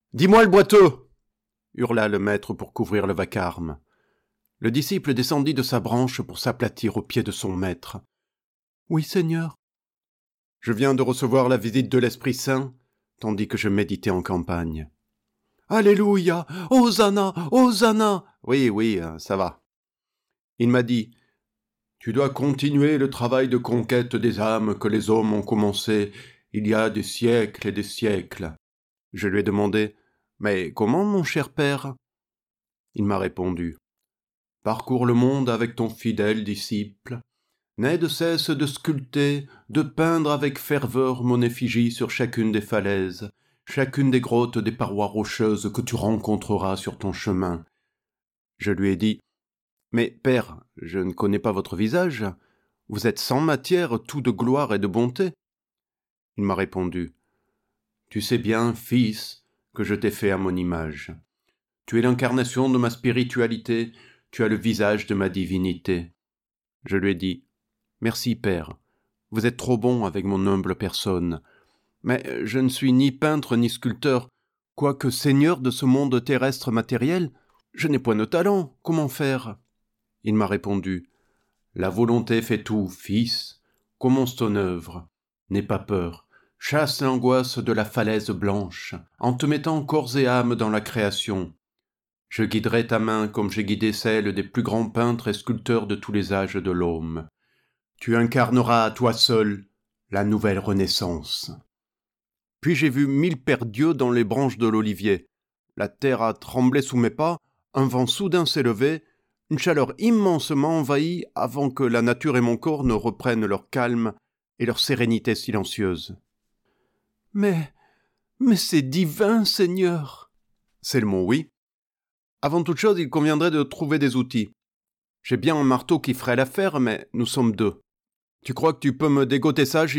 « Dis-moi le boiteux !» hurla le maître pour couvrir le vacarme. Le disciple descendit de sa branche pour s'aplatir aux pieds de son maître. « Oui, Seigneur. » « Je viens de recevoir la visite de l'Esprit Saint, tandis que je méditais en campagne. »« Alléluia! Hosanna! Hosanna !» Oui, ça va. Il m'a dit « Tu dois continuer le travail de conquête des âmes que les hommes ont commencé il y a des siècles et des siècles. » Je lui ai demandé « Mais comment, mon cher père ?» Il m'a répondu « Parcours le monde avec ton fidèle disciple. N'aie de cesse de sculpter, de peindre avec ferveur mon effigie sur chacune des falaises, chacune des grottes des parois rocheuses que tu rencontreras sur ton chemin. » Je lui ai dit « Mais, père, je ne connais pas votre visage. Vous êtes sans matière, tout de gloire et de bonté. » Il m'a répondu « Tu sais bien, fils, que je t'ai fait à mon image. Tu es l'incarnation de ma spiritualité, tu as le visage de ma divinité. » Je lui ai dit « Merci, père, vous êtes trop bon avec mon humble personne. Mais je ne suis ni peintre ni sculpteur, quoique seigneur de ce monde terrestre matériel, je n'ai point de talent, comment faire ?» Il m'a répondu « La volonté fait tout, fils. Commence ton œuvre. N'aie pas peur. Chasse l'angoisse de la falaise blanche, en te mettant corps et âme dans la création. Je guiderai ta main comme j'ai guidé celle des plus grands peintres et sculpteurs de tous les âges de l'homme. Tu incarneras à toi seul la nouvelle renaissance. » Puis j'ai vu 1000 paires d'yeux dans les branches de l'olivier. La terre a tremblé sous mes pas, un vent soudain s'est levé, une chaleur immense m'a envahi avant que la nature et mon corps ne reprennent leur calme et leur sérénité silencieuse. « Mais c'est divin, Seigneur !» C'est le mot, oui. Avant toute chose, il conviendrait de trouver des outils. J'ai bien un marteau qui ferait l'affaire, mais nous sommes deux. Tu crois que tu peux me dégoter ça, JP ?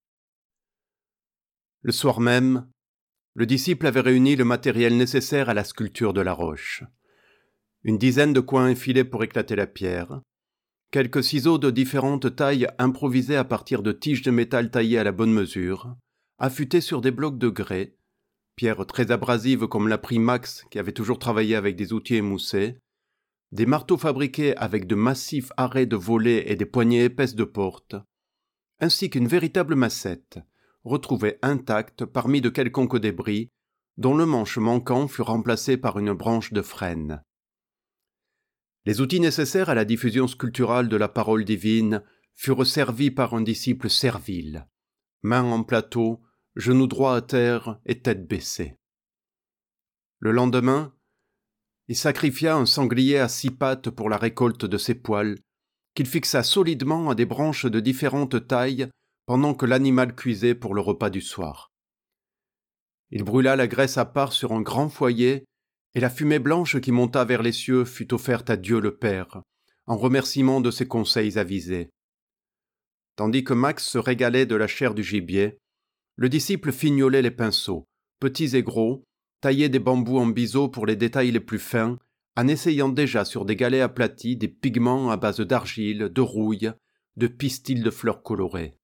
Le soir même, le disciple avait réuni le matériel nécessaire à la sculpture de la roche. Une dizaine de coins effilés pour éclater la pierre, quelques ciseaux de différentes tailles improvisés à partir de tiges de métal taillées à la bonne mesure, affûtés sur des blocs de grès, pierre très abrasive comme l'a pris Max qui avait toujours travaillé avec des outils émoussés, des marteaux fabriqués avec de massifs arrêts de volets et des poignées épaisses de porte, ainsi qu'une véritable massette, retrouvée intacte parmi de quelconques débris, dont le manche manquant fut remplacé par une branche de frêne. Les outils nécessaires à la diffusion sculpturale de la parole divine furent servis par un disciple servile, main en plateau, genoux droits à terre et tête baissée. Le lendemain, il sacrifia un sanglier à 6 pattes pour la récolte de ses poils, qu'il fixa solidement à des branches de différentes tailles pendant que l'animal cuisait pour le repas du soir. Il brûla la graisse à part sur un grand foyer, et la fumée blanche qui monta vers les cieux fut offerte à Dieu le Père, en remerciement de ses conseils avisés. Tandis que Max se régalait de la chair du gibier, le disciple fignolait les pinceaux, petits et gros, taillait des bambous en biseau pour les détails les plus fins, en essayant déjà sur des galets aplatis des pigments à base d'argile, de rouille, de pistils de fleurs colorées.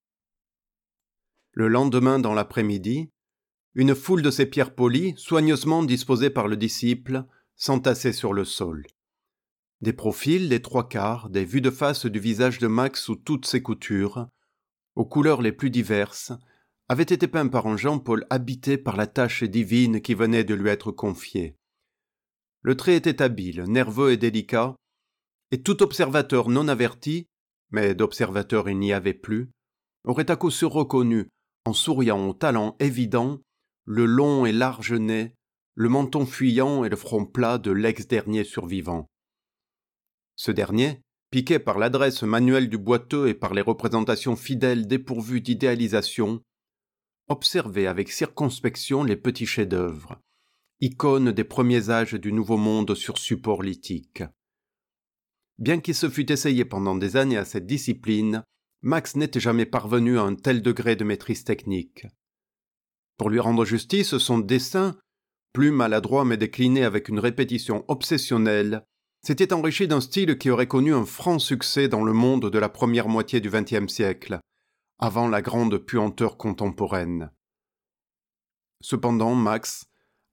Le lendemain dans l'après-midi, une foule de ces pierres polies, soigneusement disposées par le disciple, s'entassait sur le sol. Des profils, des 3/4, des vues de face du visage de Max sous toutes ses coutures, aux couleurs les plus diverses, avaient été peints par un Jean-Paul habité par la tâche divine qui venait de lui être confiée. Le trait était habile, nerveux et délicat, et tout observateur non averti, mais d'observateur il n'y avait plus, aurait à coup sûr reconnu, en souriant au talent évident, le long et large nez, le menton fuyant et le front plat de l'ex-dernier survivant. Ce dernier, piqué par l'adresse manuelle du boiteux et par les représentations fidèles dépourvues d'idéalisation, observait avec circonspection les petits chefs-d'œuvre, icônes des premiers âges du Nouveau Monde sur support lithique. Bien qu'il se fût essayé pendant des années à cette discipline, Max n'était jamais parvenu à un tel degré de maîtrise technique. Pour lui rendre justice, son dessin, plus maladroit mais décliné avec une répétition obsessionnelle, s'était enrichi d'un style qui aurait connu un franc succès dans le monde de la première moitié du XXe siècle, avant la grande puanteur contemporaine. Cependant, Max,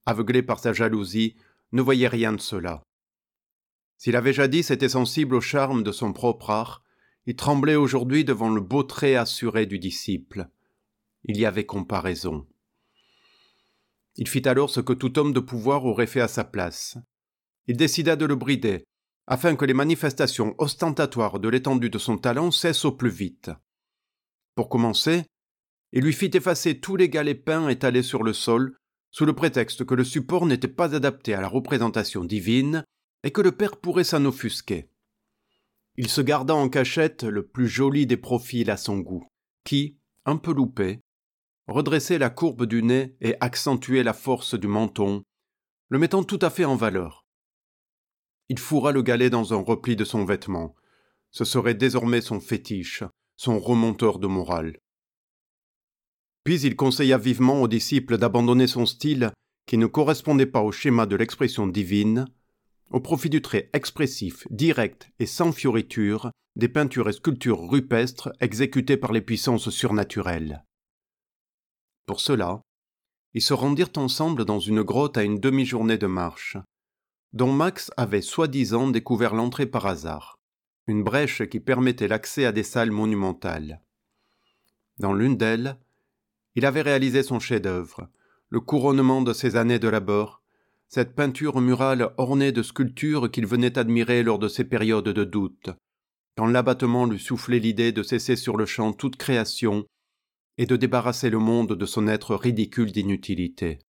aveuglé par sa jalousie, ne voyait rien de cela. S'il avait jadis été sensible au charme de son propre art, il tremblait aujourd'hui devant le beau trait assuré du disciple. Il y avait comparaison. Il fit alors ce que tout homme de pouvoir aurait fait à sa place. Il décida de le brider, afin que les manifestations ostentatoires de l'étendue de son talent cessent au plus vite. Pour commencer, il lui fit effacer tous les galets peints étalés sur le sol, sous le prétexte que le support n'était pas adapté à la représentation divine et que le père pourrait s'en offusquer. Il se garda en cachette le plus joli des profils à son goût, qui, un peu loupé, redressait la courbe du nez et accentuait la force du menton, le mettant tout à fait en valeur. Il fourra le galet dans un repli de son vêtement. Ce serait désormais son fétiche, son remonteur de morale. Puis il conseilla vivement aux disciples d'abandonner son style qui ne correspondait pas au schéma de l'expression divine, au profit du trait expressif, direct et sans fioriture des peintures et sculptures rupestres exécutées par les puissances surnaturelles. Pour cela, ils se rendirent ensemble dans une grotte à une demi-journée de marche, dont Max avait soi-disant découvert l'entrée par hasard, une brèche qui permettait l'accès à des salles monumentales. Dans l'une d'elles, il avait réalisé son chef-d'œuvre, le couronnement de ses années de labeur, cette peinture murale ornée de sculptures qu'il venait admirer lors de ses périodes de doute, quand l'abattement lui soufflait l'idée de cesser sur le champ toute création et de débarrasser le monde de son être ridicule d'inutilité.